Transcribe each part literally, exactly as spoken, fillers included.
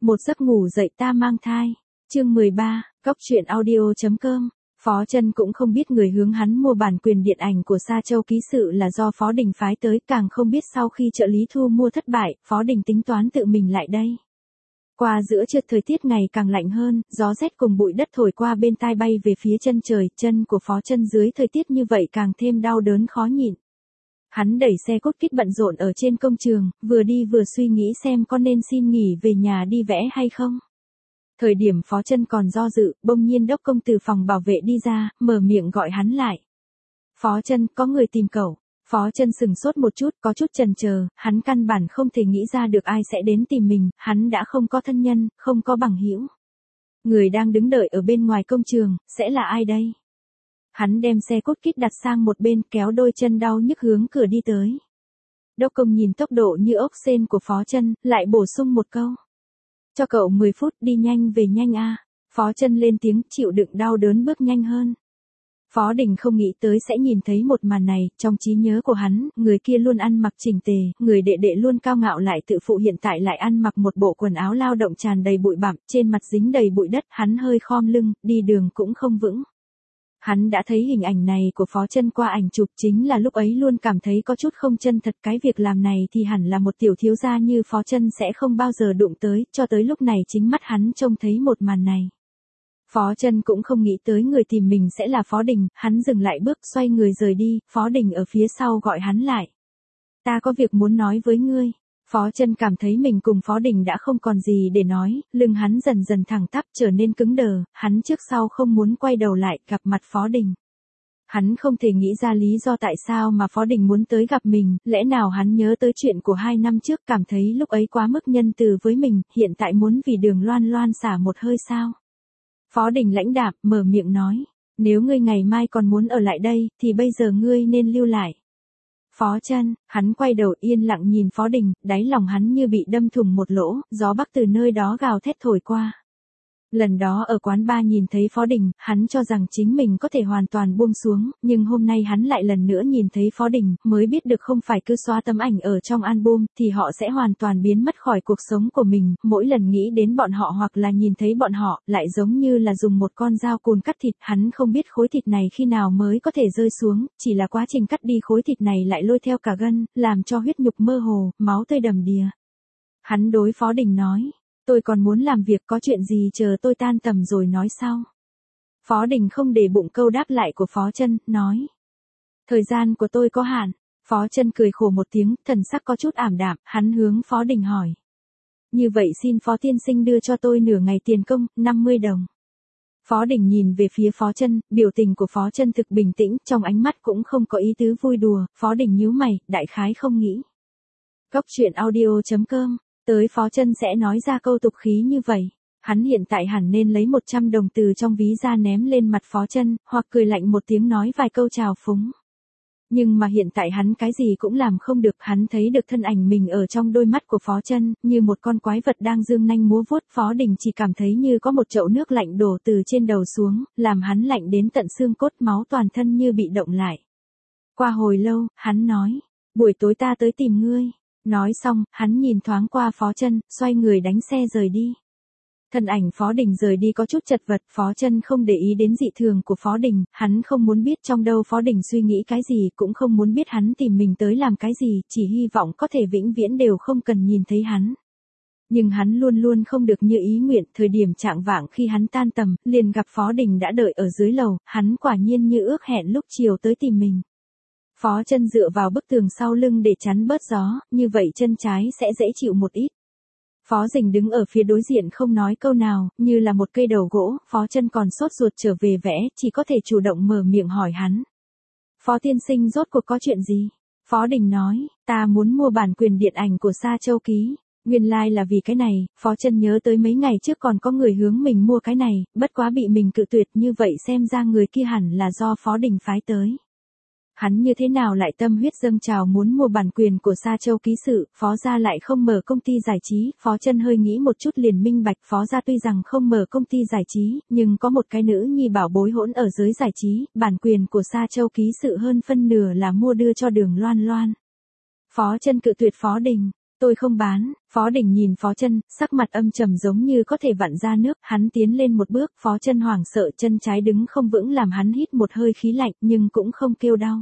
Một giấc ngủ dậy ta mang thai. Chương mười ba, Cóc truyện audio.com. Phó Chân cũng không biết người hướng hắn mua bản quyền điện ảnh của Sa Châu ký sự là do Phó Đình phái tới, càng không biết sau khi trợ lý thu mua thất bại, Phó Đình tính toán tự mình lại đây. Qua giữa trưa thời tiết ngày càng lạnh hơn, gió rét cùng bụi đất thổi qua bên tai bay về phía chân trời, chân của Phó Chân dưới thời tiết như vậy càng thêm đau đớn khó nhịn. Hắn đẩy xe cốt kít bận rộn ở trên công trường, vừa đi vừa suy nghĩ xem có nên xin nghỉ về nhà đi vẽ hay không. Thời điểm Phó Chân còn do dự, bỗng nhiên đốc công từ phòng bảo vệ đi ra, mở miệng gọi hắn lại. Phó Chân, có người tìm cậu. Phó Chân sừng sốt một chút, có chút chần chờ, hắn căn bản không thể nghĩ ra được ai sẽ đến tìm mình, hắn đã không có thân nhân, không có bằng hữu. Người đang đứng đợi ở bên ngoài công trường, sẽ là ai đây? Hắn đem xe cốt kít đặt sang một bên, kéo đôi chân đau nhức hướng cửa đi tới. Đốc công nhìn tốc độ như ốc sên của Phó Chân, lại bổ sung một câu. Cho cậu mười phút, đi nhanh về nhanh a. Phó Chân lên tiếng, chịu đựng đau đớn bước nhanh hơn. Phó Đình không nghĩ tới sẽ nhìn thấy một màn này, trong trí nhớ của hắn, người kia luôn ăn mặc chỉnh tề, người đệ đệ luôn cao ngạo lại tự phụ hiện tại lại ăn mặc một bộ quần áo lao động tràn đầy bụi bặm, trên mặt dính đầy bụi đất, hắn hơi khom lưng, đi đường cũng không vững. Hắn đã thấy hình ảnh này của Phó Chân qua ảnh chụp, chính là lúc ấy luôn cảm thấy có chút không chân thật, cái việc làm này thì hẳn là một tiểu thiếu gia như Phó Chân sẽ không bao giờ đụng tới, cho tới lúc này chính mắt hắn trông thấy một màn này. Phó Chân cũng không nghĩ tới người tìm mình sẽ là Phó Đình, hắn dừng lại bước xoay người rời đi, Phó Đình ở phía sau gọi hắn lại. Ta có việc muốn nói với ngươi. Phó Chân cảm thấy mình cùng Phó Đình đã không còn gì để nói, lưng hắn dần dần thẳng tắp trở nên cứng đờ, hắn trước sau không muốn quay đầu lại gặp mặt Phó Đình. Hắn không thể nghĩ ra lý do tại sao mà Phó Đình muốn tới gặp mình, lẽ nào hắn nhớ tới chuyện của hai năm trước cảm thấy lúc ấy quá mức nhân từ với mình, hiện tại muốn vì Đường Loan Loan xả một hơi sao? Phó Đình lãnh đạm, mở miệng nói, nếu ngươi ngày mai còn muốn ở lại đây, thì bây giờ ngươi nên lưu lại. Phó Chân, hắn quay đầu yên lặng nhìn Phó Đình, đáy lòng hắn như bị đâm thủng một lỗ, gió bắc từ nơi đó gào thét thổi qua. Lần đó ở quán bar nhìn thấy Phó Đình, hắn cho rằng chính mình có thể hoàn toàn buông xuống, nhưng hôm nay hắn lại lần nữa nhìn thấy Phó Đình, mới biết được không phải cứ xóa tấm ảnh ở trong album, thì họ sẽ hoàn toàn biến mất khỏi cuộc sống của mình, mỗi lần nghĩ đến bọn họ hoặc là nhìn thấy bọn họ, lại giống như là dùng một con dao cùn cắt thịt, hắn không biết khối thịt này khi nào mới có thể rơi xuống, chỉ là quá trình cắt đi khối thịt này lại lôi theo cả gân, làm cho huyết nhục mơ hồ, máu tươi đầm đìa. Hắn đối Phó Đình nói. Tôi còn muốn làm việc, có chuyện gì chờ tôi tan tầm rồi nói sau. Phó Đình không để bụng câu đáp lại của Phó Chân, nói. Thời gian của tôi có hạn. Phó Chân cười khổ một tiếng, thần sắc có chút ảm đạm, hắn hướng Phó Đình hỏi. Như vậy xin Phó tiên sinh đưa cho tôi nửa ngày tiền công, năm mươi đồng. Phó Đình nhìn về phía Phó Chân, biểu tình của Phó Chân thực bình tĩnh, trong ánh mắt cũng không có ý tứ vui đùa, Phó Đình nhíu mày, đại khái không nghĩ. Cóc truyện audio.com. Tới Phó Chân sẽ nói ra câu tục khí như vậy. Hắn hiện tại hẳn nên lấy một trăm đồng từ trong ví ra ném lên mặt Phó Chân, hoặc cười lạnh một tiếng nói vài câu chào phúng. Nhưng mà hiện tại hắn cái gì cũng làm không được, hắn thấy được thân ảnh mình ở trong đôi mắt của Phó Chân, như một con quái vật đang dương nanh múa vuốt. Phó Đình chỉ cảm thấy như có một chậu nước lạnh đổ từ trên đầu xuống, làm hắn lạnh đến tận xương cốt, máu toàn thân như bị động lại. Qua hồi lâu, hắn nói, buổi tối ta tới tìm ngươi. Nói xong, hắn nhìn thoáng qua Phó Chân, xoay người đánh xe rời đi. Thân ảnh Phó Đình rời đi có chút chật vật, Phó Chân không để ý đến dị thường của Phó Đình, hắn không muốn biết trong đầu Phó Đình suy nghĩ cái gì, cũng không muốn biết hắn tìm mình tới làm cái gì, chỉ hy vọng có thể vĩnh viễn đều không cần nhìn thấy hắn. Nhưng hắn luôn luôn không được như ý nguyện, thời điểm chạng vạng khi hắn tan tầm, liền gặp Phó Đình đã đợi ở dưới lầu, hắn quả nhiên như ước hẹn lúc chiều tới tìm mình. Phó Chân dựa vào bức tường sau lưng để chắn bớt gió, như vậy chân trái sẽ dễ chịu một ít. Phó Dình đứng ở phía đối diện không nói câu nào, như là một cây đầu gỗ, Phó Chân còn sốt ruột trở về vẽ, chỉ có thể chủ động mở miệng hỏi hắn. Phó tiên sinh rốt cuộc có chuyện gì? Phó Đình nói, ta muốn mua bản quyền điện ảnh của Sa Châu ký. Nguyên lai like là vì cái này, Phó Chân nhớ tới mấy ngày trước còn có người hướng mình mua cái này, bất quá bị mình cự tuyệt, như vậy xem ra người kia hẳn là do Phó Đình phái tới. Hắn như thế nào lại tâm huyết dâng trào muốn mua bản quyền của Sa Châu ký sự, Phó gia lại không mở công ty giải trí, Phó Chân hơi nghĩ một chút liền minh bạch, Phó gia tuy rằng không mở công ty giải trí, nhưng có một cái nữ nhi bảo bối hỗn ở giới giải trí, bản quyền của Sa Châu ký sự hơn phân nửa là mua đưa cho Đường Loan Loan. Phó Chân cự tuyệt Phó Đình, Tôi không bán. Phó Đình nhìn Phó Chân, sắc mặt âm trầm giống như có thể vặn ra nước, hắn tiến lên một bước, Phó Chân hoảng sợ, chân trái đứng không vững làm hắn hít một hơi khí lạnh, nhưng cũng không kêu đau.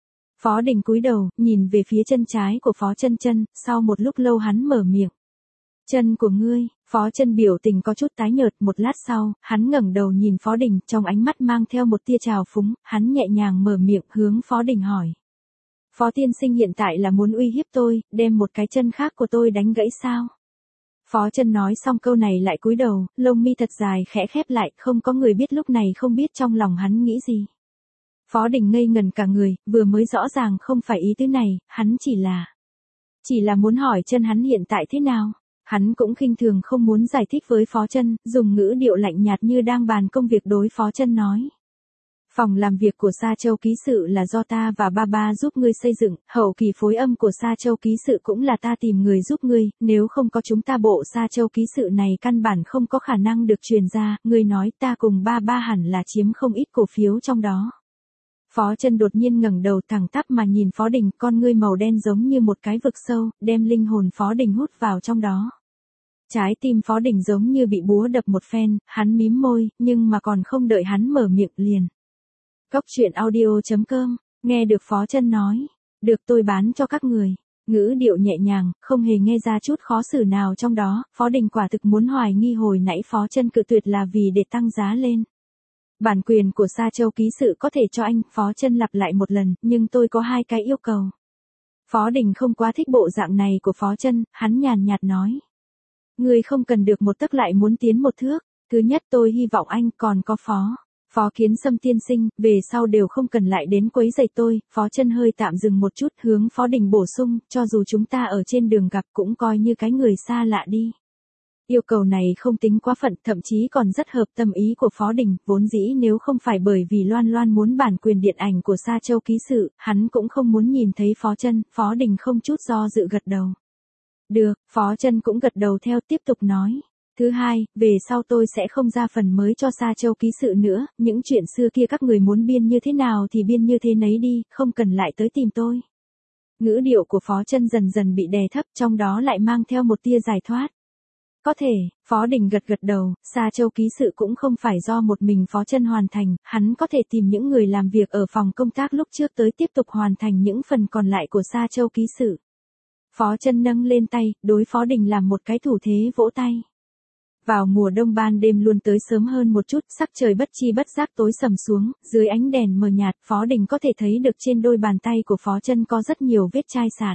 Phó Đình cúi đầu, nhìn về phía chân trái của Phó Chân Chân, sau một lúc lâu hắn mở miệng. Chân của ngươi. Phó Chân biểu tình có chút tái nhợt, một lát sau, hắn ngẩng đầu nhìn Phó Đình, trong ánh mắt mang theo một tia trào phúng, hắn nhẹ nhàng mở miệng hướng Phó Đình hỏi. Phó tiên sinh hiện tại là muốn uy hiếp tôi, đem một cái chân khác của tôi đánh gãy sao? Phó Chân nói xong câu này lại cúi đầu, lông mi thật dài khẽ khép lại, không có người biết lúc này không biết trong lòng hắn nghĩ gì. Phó Đình ngây ngần cả người, vừa mới rõ ràng không phải ý tứ này, hắn chỉ là... Chỉ là muốn hỏi chân hắn hiện tại thế nào? Hắn cũng khinh thường không muốn giải thích với Phó Chân, dùng ngữ điệu lạnh nhạt như đang bàn công việc đối Phó Chân nói. Phòng làm việc của Sa Châu ký sự là do ta và ba ba giúp ngươi xây dựng, hậu kỳ phối âm của Sa Châu ký sự cũng là ta tìm người giúp ngươi, nếu không có chúng ta bộ Sa Châu ký sự này căn bản không có khả năng được truyền ra, ngươi nói ta cùng ba ba hẳn là chiếm không ít cổ phiếu trong đó. Phó Chân đột nhiên ngẩng đầu thẳng tắp mà nhìn Phó Đình, con ngươi màu đen giống như một cái vực sâu, đem linh hồn Phó Đình hút vào trong đó. Trái tim Phó Đình giống như bị búa đập một phen, hắn mím môi, nhưng mà còn không đợi hắn mở miệng liền. Cốc truyện audio chấm com, nghe được Phó Chân nói, được tôi bán cho các người. Ngữ điệu nhẹ nhàng, không hề nghe ra chút khó xử nào trong đó, Phó Đình quả thực muốn hoài nghi hồi nãy Phó Chân cự tuyệt là vì để tăng giá lên. Bản quyền của Sa Châu ký sự có thể cho anh, Phó Chân lặp lại một lần, nhưng tôi có hai cái yêu cầu. Phó Đình không quá thích bộ dạng này của Phó Chân, hắn nhàn nhạt nói. Người không cần được một tấc lại muốn tiến một thước, thứ nhất tôi hy vọng anh còn có Phó. Phó Kiến Sâm tiên sinh, về sau đều không cần lại đến quấy rầy tôi, Phó Chân hơi tạm dừng một chút hướng Phó Đình bổ sung, cho dù chúng ta ở trên đường gặp cũng coi như cái người xa lạ đi. Yêu cầu này không tính quá phận, thậm chí còn rất hợp tâm ý của Phó Đình, vốn dĩ nếu không phải bởi vì Loan Loan muốn bản quyền điện ảnh của Sa Châu ký sự, hắn cũng không muốn nhìn thấy Phó Chân, Phó Đình không chút do dự gật đầu. Được, Phó Chân cũng gật đầu theo tiếp tục nói. Thứ hai, về sau tôi sẽ không ra phần mới cho Sa Châu ký sự nữa, những chuyện xưa kia các người muốn biên như thế nào thì biên như thế nấy đi, không cần lại tới tìm tôi. Ngữ điệu của Phó Chân dần dần bị đè thấp, trong đó lại mang theo một tia giải thoát. Có thể, Phó Đình gật gật đầu, Sa Châu ký sự cũng không phải do một mình Phó Chân hoàn thành, hắn có thể tìm những người làm việc ở phòng công tác lúc trước tới tiếp tục hoàn thành những phần còn lại của Sa Châu ký sự. Phó Chân nâng lên tay, đối Phó Đình làm một cái thủ thế vỗ tay. Vào mùa đông ban đêm luôn tới sớm hơn một chút, sắc trời bất chi bất giác tối sầm xuống, dưới ánh đèn mờ nhạt, Phó Đình có thể thấy được trên đôi bàn tay của Phó Chân có rất nhiều vết chai sạn.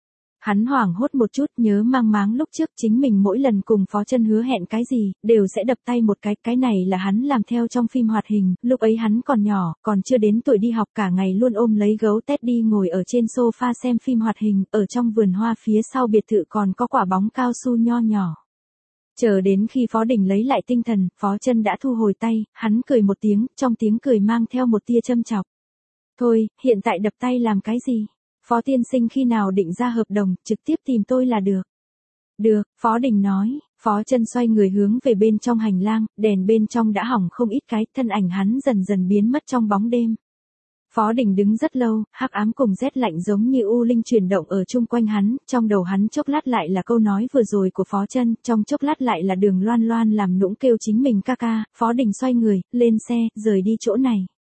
Hắn hoảng hốt một chút, nhớ mang máng lúc trước chính mình mỗi lần cùng Phó Chân hứa hẹn cái gì, đều sẽ đập tay một cái, cái này là hắn làm theo trong phim hoạt hình, lúc ấy hắn còn nhỏ, còn chưa đến tuổi đi học, cả ngày luôn ôm lấy gấu Teddy ngồi ở trên sofa xem phim hoạt hình, ở trong vườn hoa phía sau biệt thự còn có quả bóng cao su nho nhỏ. Chờ đến khi Phó Đình lấy lại tinh thần, Phó Chân đã thu hồi tay, hắn cười một tiếng, trong tiếng cười mang theo một tia châm chọc. Thôi, hiện tại đập tay làm cái gì? Phó tiên sinh khi nào định ra hợp đồng, trực tiếp tìm tôi là được. Được, Phó Đình nói, Phó Chân xoay người hướng về bên trong hành lang, đèn bên trong đã hỏng không ít cái, thân ảnh hắn dần dần biến mất trong bóng đêm. Phó Đình đứng rất lâu, hắc ám cùng rét lạnh giống như u linh chuyển động ở chung quanh hắn, trong đầu hắn chốc lát lại là câu nói vừa rồi của Phó Chân, trong chốc lát lại là Đường Loan Loan làm nũng kêu chính mình ca ca, Phó Đình xoay người, lên xe, rời đi chỗ này.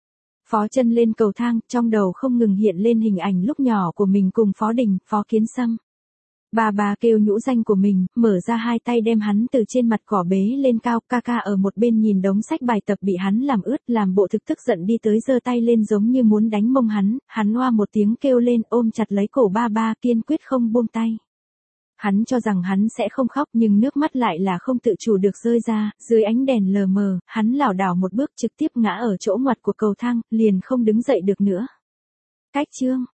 Phó Chân lên cầu thang, trong đầu không ngừng hiện lên hình ảnh lúc nhỏ của mình cùng Phó Đình, Phó Kiến Sâm. Bà bà kêu nhũ danh của mình, mở ra hai tay đem hắn từ trên mặt cỏ bế lên cao, ca ca ở một bên nhìn đống sách bài tập bị hắn làm ướt, làm bộ thực tức giận đi tới giơ tay lên giống như muốn đánh mông hắn, hắn oa một tiếng kêu lên ôm chặt lấy cổ ba ba kiên quyết không buông tay. Hắn cho rằng hắn sẽ không khóc nhưng nước mắt lại là không tự chủ được rơi ra, dưới ánh đèn lờ mờ, hắn lảo đảo một bước trực tiếp ngã ở chỗ ngoặt của cầu thang, liền không đứng dậy được nữa. Cách chương